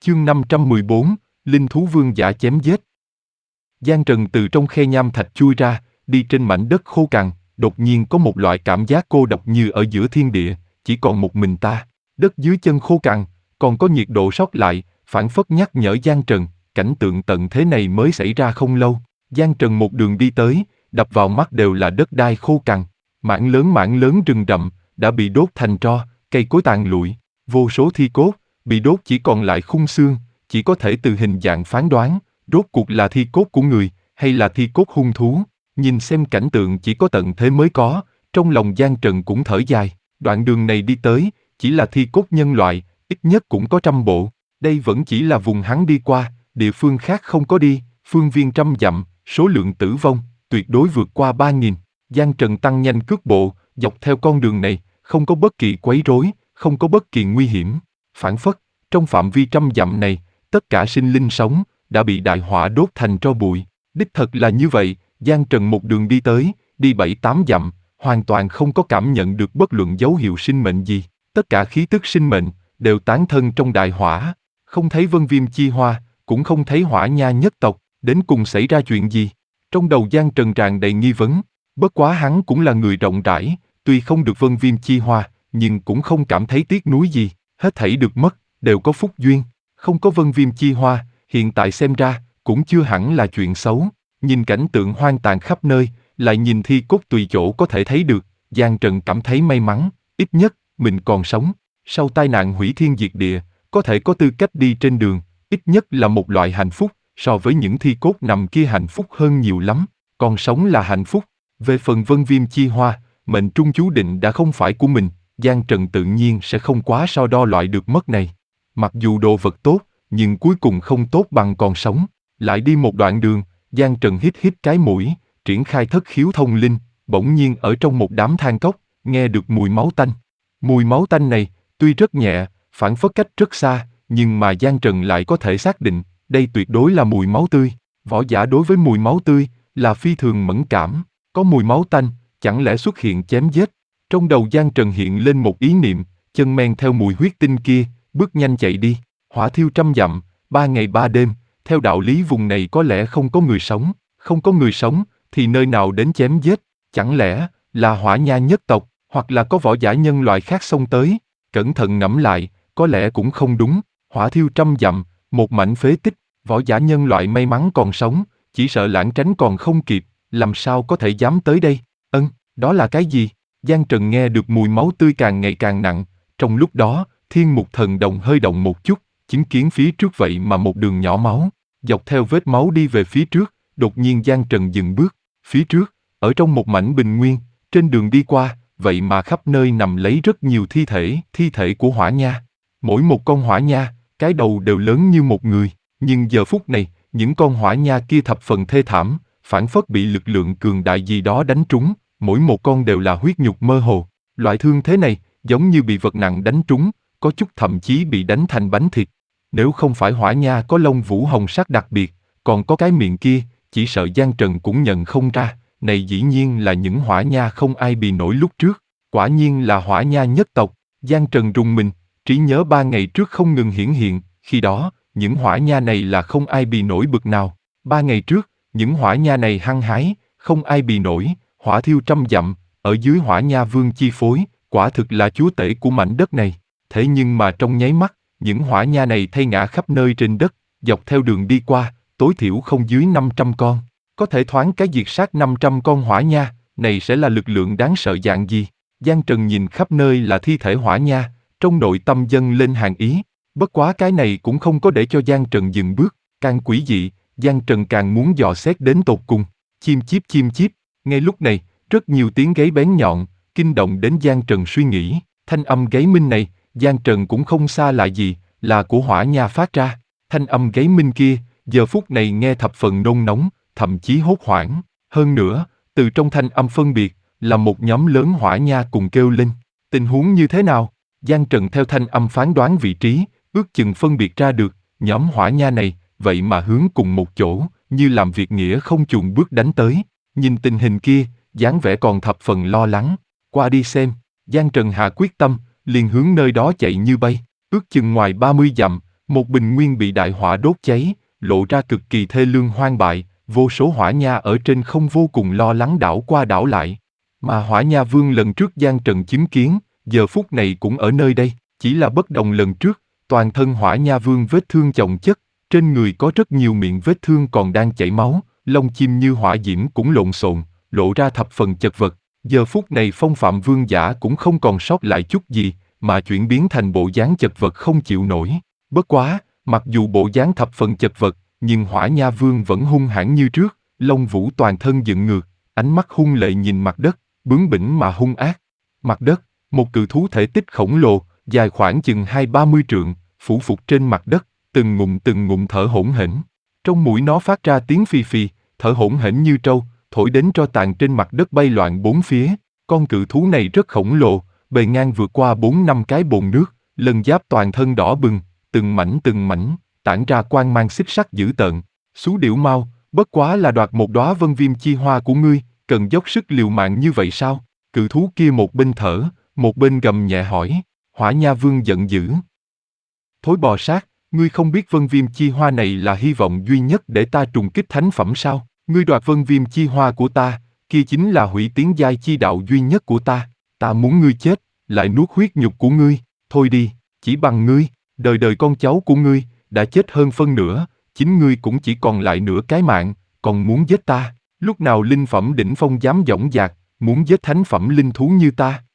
Chương 514, Linh thú vương giả chém giết. Giang Trần từ trong khe nham thạch chui ra, đi trên mảnh đất khô cằn, đột nhiên có một loại cảm giác cô độc như ở giữa thiên địa, chỉ còn một mình ta. Đất dưới chân khô cằn, còn có nhiệt độ sót lại, phảng phất nhắc nhở Giang Trần, cảnh tượng tận thế này mới xảy ra không lâu. Giang Trần một đường đi tới, đập vào mắt đều là đất đai khô cằn, mảng lớn rừng rậm, đã bị đốt thành tro, cây cối tàn lụi, vô số thi cốt, bị đốt chỉ còn lại khung xương, chỉ có thể từ hình dạng phán đoán, rốt cuộc là thi cốt của người, hay là thi cốt hung thú. Nhìn xem cảnh tượng chỉ có tận thế mới có, trong lòng Giang Trần cũng thở dài, đoạn đường này đi tới, chỉ là thi cốt nhân loại, ít nhất cũng có 100 bộ, đây vẫn chỉ là vùng hắn đi qua, địa phương khác không có đi, phương viên 100 dặm, số lượng tử vong, tuyệt đối vượt qua 3.000. Giang Trần tăng nhanh cước bộ, dọc theo con đường này, không có bất kỳ quấy rối, không có bất kỳ nguy hiểm, phảng phất, trong phạm vi 100 dặm này, tất cả sinh linh sống, đã bị đại hỏa đốt thành tro bụi. Đích thật là như vậy, Giang Trần một đường đi tới, đi 7-8 dặm, hoàn toàn không có cảm nhận được bất luận dấu hiệu sinh mệnh gì. Tất cả khí tức sinh mệnh, đều tán thân trong đại hỏa. Không thấy Vân Viêm Chi Hoa, cũng không thấy Hỏa Nha nhất tộc, đến cùng xảy ra chuyện gì? Trong đầu Giang Trần tràn đầy nghi vấn, bất quá hắn cũng là người rộng rãi, tuy không được Vân Viêm Chi Hoa, nhưng cũng không cảm thấy tiếc nuối gì, hết thảy được mất, đều có phúc duyên. Không có Vân Viêm Chi Hoa, hiện tại xem ra, cũng chưa hẳn là chuyện xấu. Nhìn cảnh tượng hoang tàn khắp nơi, lại nhìn thi cốt tùy chỗ có thể thấy được, Giang Trần cảm thấy may mắn, ít nhất, mình còn sống. Sau tai nạn hủy thiên diệt địa, có thể có tư cách đi trên đường, ít nhất là một loại hạnh phúc, so với những thi cốt nằm kia hạnh phúc hơn nhiều lắm, còn sống là hạnh phúc. Về phần Vân Viêm Chi Hoa, mệnh trung chú định đã không phải của mình, Giang Trần tự nhiên sẽ không quá so đo loại được mất này. Mặc dù đồ vật tốt, nhưng cuối cùng không tốt bằng còn sống. Lại đi một đoạn đường, Giang Trần hít cái mũi, triển khai thất khiếu thông linh, bỗng nhiên ở trong một đám than cốc, nghe được mùi máu tanh. Mùi máu tanh này, tuy rất nhẹ, phảng phất cách rất xa, nhưng mà Giang Trần lại có thể xác định, đây tuyệt đối là mùi máu tươi. Võ giả đối với mùi máu tươi, là phi thường mẫn cảm, có mùi máu tanh, chẳng lẽ xuất hiện chém giết. Trong đầu Giang Trần hiện lên một ý niệm, chân men theo mùi huyết tinh kia, bước nhanh chạy đi, hỏa thiêu 100 dặm, 3 ngày 3 đêm, theo đạo lý vùng này có lẽ không có người sống, không có người sống, thì nơi nào đến chém giết, chẳng lẽ là Hỏa Nha nhất tộc, hoặc là có võ giả nhân loại khác xông tới. Cẩn thận ngẫm lại, có lẽ cũng không đúng, hỏa thiêu 100 dặm, một mảnh phế tích, võ giả nhân loại may mắn còn sống, chỉ sợ lảng tránh còn không kịp, làm sao có thể dám tới đây. Đó là cái gì? Giang Trần nghe được mùi máu tươi càng ngày càng nặng, trong lúc đó, Thiên Mục Thần Đồng hơi động một chút, chứng kiến phía trước vậy mà một đường nhỏ máu, dọc theo vết máu đi về phía trước, đột nhiên Giang Trần dừng bước, phía trước, ở trong một mảnh bình nguyên, trên đường đi qua, vậy mà khắp nơi nằm lấy rất nhiều thi thể của Hỏa Nha. Mỗi một con Hỏa Nha, cái đầu đều lớn như một người, nhưng giờ phút này, những con Hỏa Nha kia thập phần thê thảm, phảng phất bị lực lượng cường đại gì đó đánh trúng, mỗi một con đều là huyết nhục mơ hồ. Loại thương thế này, giống như bị vật nặng đánh trúng, có chút thậm chí bị đánh thành bánh thịt. Nếu không phải Hỏa Nha có lông vũ hồng sắc đặc biệt, còn có cái miệng kia, chỉ sợ Giang Trần cũng nhận không ra, này dĩ nhiên là những Hỏa Nha không ai bì nổi lúc trước, quả nhiên là Hỏa Nha nhất tộc. Giang Trần rùng mình, trí nhớ 3 ngày trước không ngừng hiển hiện, khi đó, những Hỏa Nha này là không ai bì nổi bực nào. 3 ngày trước, những Hỏa Nha này hăng hái, không ai bì nổi, hỏa thiêu 100 dặm, ở dưới Hỏa Nha Vương chi phối, quả thực là chúa tể của mảnh đất này. Thế nhưng mà trong nháy mắt, những Hỏa Nha này thay ngã khắp nơi trên đất, dọc theo đường đi qua, tối thiểu không dưới 500 con. Có thể thoáng cái diệt sát 500 con Hỏa Nha, này sẽ là lực lượng đáng sợ dạng gì? Giang Trần nhìn khắp nơi là thi thể Hỏa Nha, trong nội tâm dâng lên hàng ý. Bất quá cái này cũng không có để cho Giang Trần dừng bước, càng quỷ dị, Giang Trần càng muốn dò xét đến tột cùng. Chim chíp, ngay lúc này, rất nhiều tiếng gáy bén nhọn, kinh động đến Giang Trần suy nghĩ. Thanh âm gáy minh này, Giang Trần cũng không xa lạ gì, là của Hỏa Nha phát ra. Thanh âm gáy minh kia, giờ phút này nghe thập phần nôn nóng, thậm chí hốt hoảng. Hơn nữa, từ trong thanh âm phân biệt, là một nhóm lớn Hỏa Nha cùng kêu lên. Tình huống như thế nào? Giang Trần theo thanh âm phán đoán vị trí, ước chừng phân biệt ra được, nhóm Hỏa Nha này, vậy mà hướng cùng một chỗ, như làm việc nghĩa không chùn bước đánh tới. Nhìn tình hình kia, dáng vẻ còn thập phần lo lắng. Qua đi xem, Giang Trần hạ quyết tâm, liền hướng nơi đó chạy như bay. Ước chừng ngoài 30 dặm, Một bình nguyên bị đại hỏa đốt cháy, lộ ra cực kỳ thê lương hoang bại, vô số hỏa nha ở trên không vô cùng lo lắng đảo qua đảo lại. Mà hỏa nha vương lần trước Giang Trần chứng kiến, giờ phút này cũng ở nơi đây, chỉ là bất đồng lần trước, toàn thân hỏa nha vương vết thương chồng chất, trên người có rất nhiều miệng vết thương còn đang chảy máu, lông chim như hỏa diễm cũng lộn xộn, lộ ra thập phần chật vật. Giờ phút này phong phạm vương giả cũng không còn sót lại chút gì, mà chuyển biến thành bộ dáng chật vật không chịu nổi. Bất quá, mặc dù bộ dáng thập phần chật vật, nhưng hỏa nha vương vẫn hung hãn như trước, lông vũ toàn thân dựng ngược, ánh mắt hung lệ nhìn mặt đất, bướng bỉnh mà hung ác. Mặt đất, một cự thú thể tích khổng lồ, dài khoảng chừng 20-30 trượng, phủ phục trên mặt đất, từng ngụm thở hổn hển. Trong mũi nó phát ra tiếng phì phì, thở hổn hển như trâu, thổi đến tro tàn trên mặt đất bay loạn bốn phía. Con cự thú này rất khổng lồ, bề ngang vượt qua 4-5 cái bồn nước, lân giáp toàn thân đỏ bừng, từng mảnh, tản ra quang mang xích sắt dữ tợn. Xú điểu mau, bất quá là đoạt một đóa vân viêm chi hoa của ngươi, cần dốc sức liều mạng như vậy sao? Cự thú kia một bên thở, một bên gầm nhẹ hỏi. Hỏa nha vương giận dữ. Thối bò sát, ngươi không biết vân viêm chi hoa này là hy vọng duy nhất để ta trùng kích thánh phẩm sao? Ngươi đoạt vân viêm chi hoa của ta, kia chính là hủy tiến giai chi đạo duy nhất của ta. Ta muốn ngươi chết, lại nuốt huyết nhục của ngươi. Thôi đi, chỉ bằng ngươi, đời đời con cháu của ngươi đã chết hơn phân nửa, chính ngươi cũng chỉ còn lại nửa cái mạng, còn muốn giết ta. Lúc nào linh phẩm đỉnh phong dám dõng dạc, muốn giết thánh phẩm linh thú như ta?